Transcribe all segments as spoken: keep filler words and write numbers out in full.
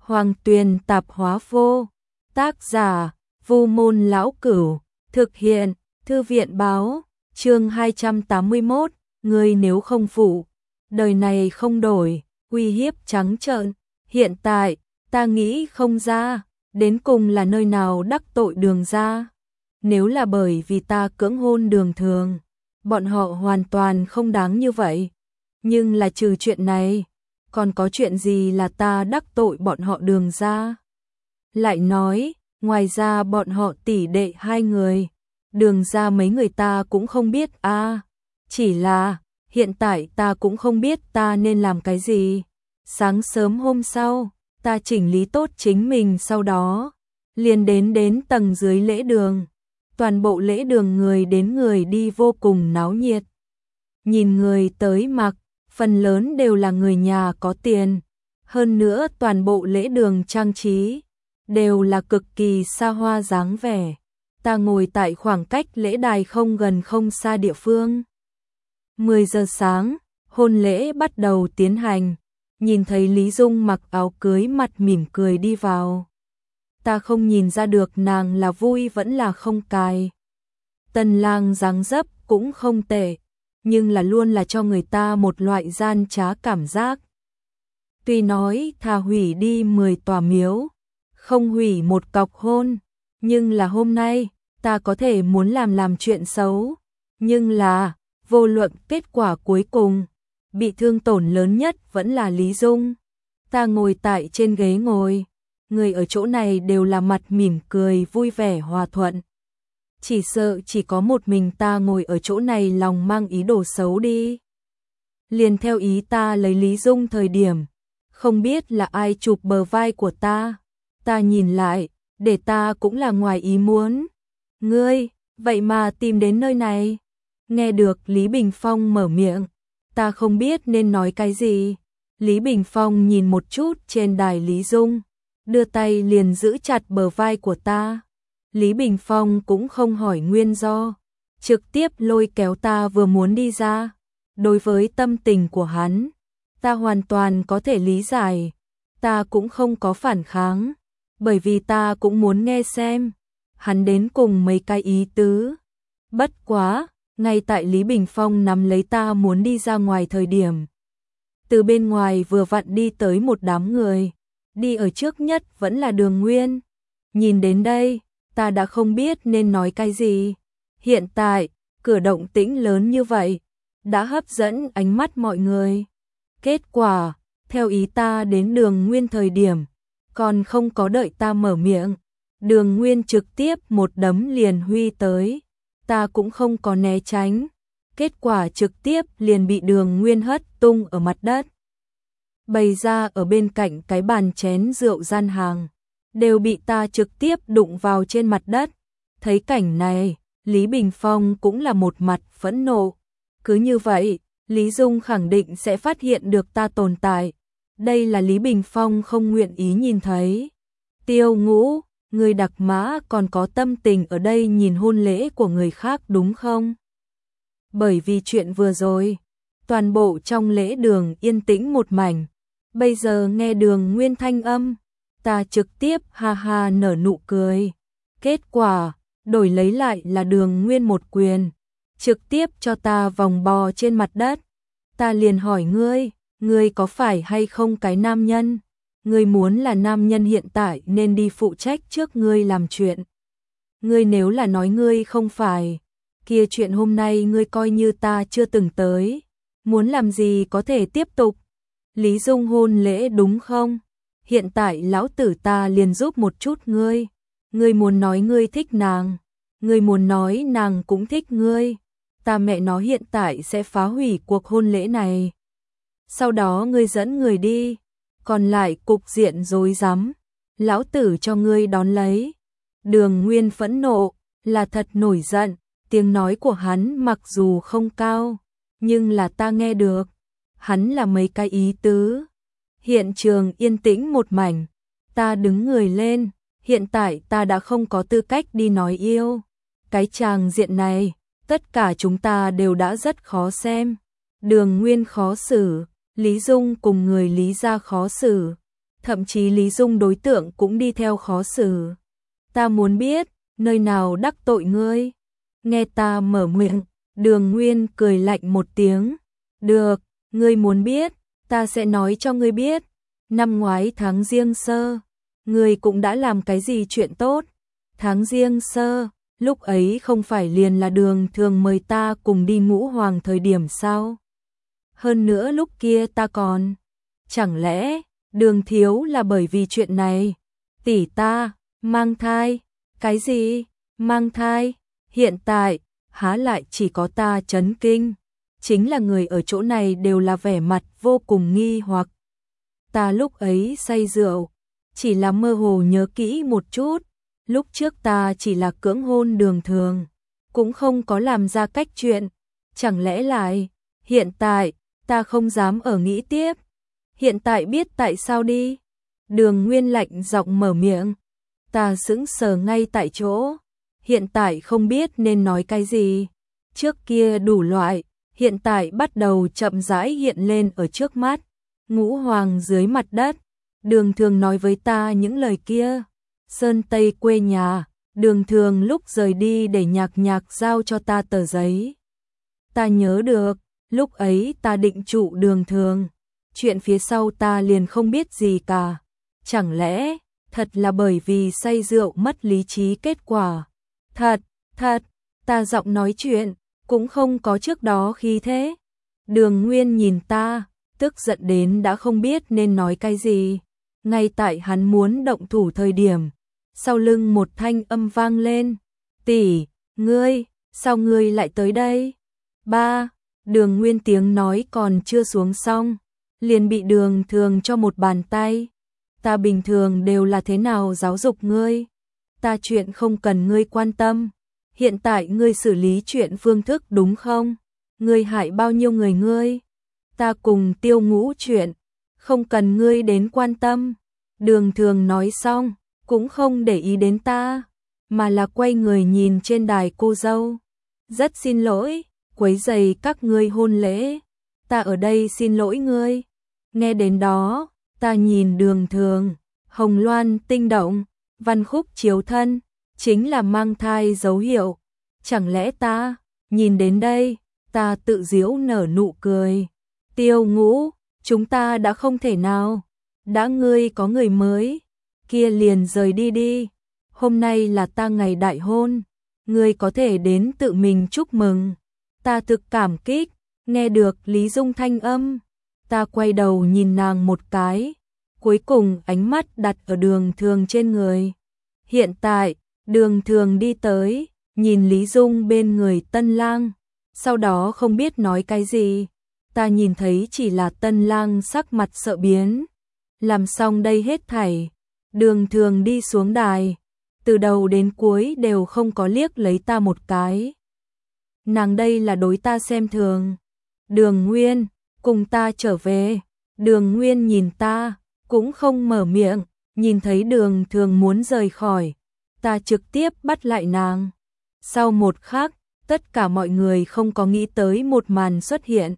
Hoàng Tuyền Tạp Hóa Vô. Tác giả: Vu Môn Lão Cửu. Thực hiện: Thư viện báo. Chương hai trăm tám mươi mốt. Ngươi nếu không phụ, đời này không đổi. Uy hiếp trắng trợn. Hiện tại, ta nghĩ không ra, đến cùng là nơi nào đắc tội Đường gia. Nếu là bởi vì ta cưỡng hôn Đường Thường, bọn họ hoàn toàn không đáng như vậy. Nhưng là trừ chuyện này, còn có chuyện gì là ta đắc tội bọn họ Đường gia? Lại nói, ngoài ra bọn họ tỷ đệ hai người, Đường gia mấy người ta cũng không biết a. À, chỉ là, hiện tại ta cũng không biết ta nên làm cái gì. Sáng sớm hôm sau, ta chỉnh lý tốt chính mình, sau đó liền đến đến tầng dưới lễ đường. Toàn bộ lễ đường người đến người đi vô cùng náo nhiệt. Nhìn người tới mặc, phần lớn đều là người nhà có tiền. Hơn nữa toàn bộ lễ đường trang trí đều là cực kỳ xa hoa dáng vẻ. Ta ngồi tại khoảng cách lễ đài không gần không xa địa phương. mười giờ sáng, hôn lễ bắt đầu tiến hành. Nhìn thấy Lý Dung mặc áo cưới mặt mỉm cười đi vào. Ta không nhìn ra được nàng là vui vẫn là không cài. Tân lang dáng dấp cũng không tệ, nhưng là luôn là cho người ta một loại gian trá cảm giác. Tuy nói thà hủy đi mười tòa miếu, không hủy một cọc hôn, nhưng là hôm nay, ta có thể muốn làm làm chuyện xấu. Nhưng là, vô luận kết quả cuối cùng, bị thương tổn lớn nhất vẫn là Lý Dung. Ta ngồi tại trên ghế ngồi, người ở chỗ này đều là mặt mỉm cười vui vẻ hòa thuận. Chỉ sợ chỉ có một mình ta ngồi ở chỗ này lòng mang ý đồ xấu đi. Liền theo ý ta lấy Lý Dung thời điểm, không biết là ai chụp bờ vai của ta. Ta nhìn lại, để ta cũng là ngoài ý muốn. Ngươi, vậy mà tìm đến nơi này. Nghe được Lý Bình Phong mở miệng, ta không biết nên nói cái gì. Lý Bình Phong nhìn một chút trên đài Lý Dung, đưa tay liền giữ chặt bờ vai của ta. Lý Bình Phong cũng không hỏi nguyên do, trực tiếp lôi kéo ta vừa muốn đi ra. Đối với tâm tình của hắn, ta hoàn toàn có thể lý giải. Ta cũng không có phản kháng, bởi vì ta cũng muốn nghe xem hắn đến cùng mấy cái ý tứ. Bất quá, ngay tại Lý Bình Phong nắm lấy ta muốn đi ra ngoài thời điểm, từ bên ngoài vừa vặn đi tới một đám người. Đi ở trước nhất vẫn là Đường Nguyên. Nhìn đến đây, ta đã không biết nên nói cái gì. Hiện tại, cửa động tĩnh lớn như vậy, đã hấp dẫn ánh mắt mọi người. Kết quả, theo ý ta đến Đường Nguyên thời điểm, còn không có đợi ta mở miệng, Đường Nguyên trực tiếp một đấm liền huy tới. Ta cũng không có né tránh. Kết quả trực tiếp liền bị Đường Nguyên hất tung ở mặt đất. Bày ra ở bên cạnh cái bàn chén rượu gian hàng, đều bị ta trực tiếp đụng vào trên mặt đất. Thấy cảnh này, Lý Bình Phong cũng là một mặt phẫn nộ. Cứ như vậy, Lý Dung khẳng định sẽ phát hiện được ta tồn tại. Đây là Lý Bình Phong không nguyện ý nhìn thấy. Tiêu Ngũ, người đặc mã còn có tâm tình ở đây nhìn hôn lễ của người khác đúng không? Bởi vì chuyện vừa rồi, toàn bộ trong lễ đường yên tĩnh một mảnh. Bây giờ nghe Đường Nguyên thanh âm, ta trực tiếp ha ha nở nụ cười. Kết quả, đổi lấy lại là Đường Nguyên một quyền, trực tiếp cho ta vòng bò trên mặt đất. Ta liền hỏi ngươi, ngươi có phải hay không cái nam nhân? Ngươi muốn là nam nhân hiện tại nên đi phụ trách trước ngươi làm chuyện. Ngươi nếu là nói ngươi không phải, kia chuyện hôm nay ngươi coi như ta chưa từng tới. Muốn làm gì có thể tiếp tục. Lý Dung hôn lễ đúng không? Hiện tại lão tử ta liền giúp một chút ngươi. Ngươi muốn nói ngươi thích nàng, ngươi muốn nói nàng cũng thích ngươi. Ta mẹ nó hiện tại sẽ phá hủy cuộc hôn lễ này. Sau đó ngươi dẫn người đi, còn lại cục diện rối rắm, lão tử cho ngươi đón lấy. Đường Nguyên phẫn nộ, là thật nổi giận. Tiếng nói của hắn mặc dù không cao, nhưng là ta nghe được. Hắn là mấy cái ý tứ. Hiện trường yên tĩnh một mảnh. Ta đứng người lên. Hiện tại ta đã không có tư cách đi nói yêu. Cái tràng diện này, tất cả chúng ta đều đã rất khó xem. Đường Nguyên khó xử, Lý Dung cùng người Lý gia khó xử. thậm chí Lý Dung đối tượng cũng đi theo khó xử. Ta muốn biết, nơi nào đắc tội ngươi? Nghe ta mở miệng, Đường Nguyên cười lạnh một tiếng. Được, ngươi muốn biết, ta sẽ nói cho ngươi biết. Năm ngoái tháng Giêng Sơ, ngươi cũng đã làm cái gì chuyện tốt? Tháng Giêng Sơ, lúc ấy không phải liền là Đường Thường mời ta cùng đi Ngũ Hoàng thời điểm sao? Hơn nữa lúc kia ta còn, chẳng lẽ Đường thiếu là bởi vì chuyện này? Tỷ ta mang thai? Cái gì? Mang thai? Hiện tại há lại chỉ có ta chấn kinh, chính là người ở chỗ này đều là vẻ mặt vô cùng nghi hoặc. Ta lúc ấy say rượu, chỉ là mơ hồ nhớ kỹ một chút, lúc trước ta chỉ là cưỡng hôn Đường Thường, cũng không có làm ra cách chuyện, chẳng lẽ lại, hiện tại, ta không dám ở nghĩ tiếp, hiện tại biết tại sao đi. Đường Nguyên lạnh giọng mở miệng, ta sững sờ ngay tại chỗ, hiện tại không biết nên nói cái gì, trước kia đủ loại, hiện tại bắt đầu chậm rãi hiện lên ở trước mắt. Ngũ Hoàng dưới mặt đất, Đường Thường nói với ta những lời kia. Sơn Tây quê nhà, Đường Thường lúc rời đi để Nhạc Nhạc giao cho ta tờ giấy. Ta nhớ được, lúc ấy ta định trụ Đường Thường, chuyện phía sau ta liền không biết gì cả. Chẳng lẽ, thật là bởi vì say rượu mất lý trí kết quả? Thật, thật, ta giọng nói chuyện, cũng không có trước đó khi thế. Đường Nguyên nhìn ta, tức giận đến đã không biết nên nói cái gì. Ngay tại hắn muốn động thủ thời điểm, sau lưng một thanh âm vang lên. Tỷ, ngươi, sao ngươi lại tới đây? Ba, Đường Nguyên tiếng nói còn chưa xuống xong, liền bị Đường Thường cho một bàn tay. Ta bình thường đều là thế nào giáo dục ngươi? Ta chuyện không cần ngươi quan tâm. Hiện tại ngươi xử lý chuyện phương thức đúng không? Ngươi hại bao nhiêu người ngươi? Ta cùng Tiêu Ngũ chuyện, không cần ngươi đến quan tâm. Đường Thường nói xong, cũng không để ý đến ta, mà là quay người nhìn trên đài cô dâu. Rất xin lỗi, quấy rầy các ngươi hôn lễ. Ta ở đây xin lỗi ngươi. Nghe đến đó, ta nhìn Đường Thường, hồng loan tinh động, văn khúc chiếu thân, chính là mang thai dấu hiệu. Chẳng lẽ ta, nhìn đến đây, ta tự giễu nở nụ cười. Tiêu Ngũ, chúng ta đã không thể nào, đã ngươi có người mới, kia liền rời đi đi. Hôm nay là ta ngày đại hôn, ngươi có thể đến tự mình chúc mừng. Ta thực cảm kích, nghe được Lý Dung thanh âm, ta quay đầu nhìn nàng một cái, cuối cùng ánh mắt đặt ở Đường Thường trên người. Hiện tại, Đường Thường đi tới, nhìn Lý Dung bên người tân lang, sau đó không biết nói cái gì. Ta nhìn thấy chỉ là tân lang sắc mặt sợ biến. Làm xong đây hết thảy, Đường Thường đi xuống đài, từ đầu đến cuối đều không có liếc lấy ta một cái. Nàng đây là đối ta xem thường. Đường Nguyên, cùng ta trở về. Đường Nguyên nhìn ta, cũng không mở miệng, nhìn thấy Đường Thường muốn rời khỏi, ta trực tiếp bắt lại nàng. Sau một khắc, tất cả mọi người không có nghĩ tới một màn xuất hiện.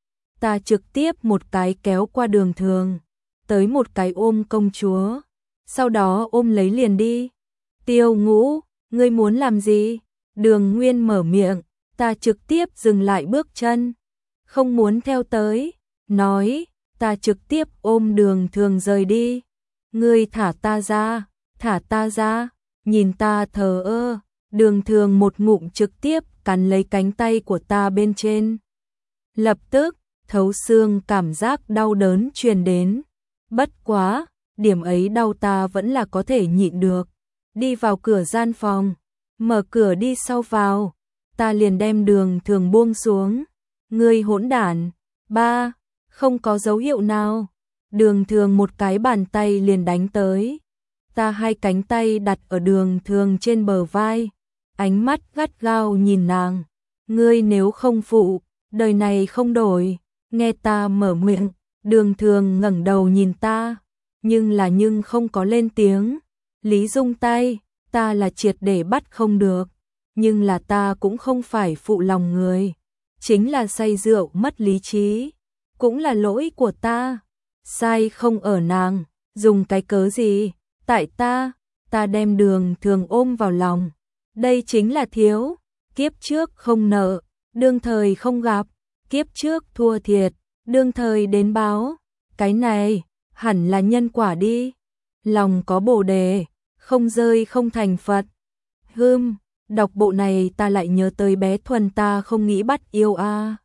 Ta trực tiếp một cái kéo qua Đường Thường, tới một cái ôm công chúa, sau đó ôm lấy liền đi. Tiêu Ngũ, ngươi muốn làm gì? Đường Nguyên mở miệng, ta trực tiếp dừng lại bước chân, không muốn theo tới, nói, ta trực tiếp ôm Đường Thường rời đi. Ngươi thả ta ra, thả ta ra, nhìn ta thờ ơ. Đường Thường một ngụm trực tiếp cắn lấy cánh tay của ta bên trên. Lập tức, thấu xương cảm giác đau đớn truyền đến. Bất quá, điểm ấy đau ta vẫn là có thể nhịn được. Đi vào cửa gian phòng, mở cửa đi sau vào, ta liền đem Đường Thường buông xuống. Ngươi hỗn đản, ba, không có dấu hiệu nào. Đường Thường một cái bàn tay liền đánh tới. Ta hai cánh tay đặt ở Đường Thường trên bờ vai, ánh mắt gắt gao nhìn nàng. Ngươi nếu không phụ, đời này không đổi. Nghe ta mở miệng, Đường Thường ngẩng đầu nhìn ta, nhưng là nhưng không có lên tiếng. Lý Dung tay, ta là triệt để bắt không được, nhưng là ta cũng không phải phụ lòng người, chính là say rượu mất lý trí, cũng là lỗi của ta, sai không ở nàng, Dùng cái cớ gì? Tại ta, ta đem Đường Thường ôm vào lòng. Đây chính là thiếu, kiếp trước không nợ, đương thời không gặp, kiếp trước thua thiệt, đương thời đến báo. Cái này, hẳn là nhân quả đi. Lòng có bồ đề, không rơi không thành Phật. Hưm, đọc bộ này ta lại nhớ tới bé Thuần ta không nghĩ bắt yêu a. À.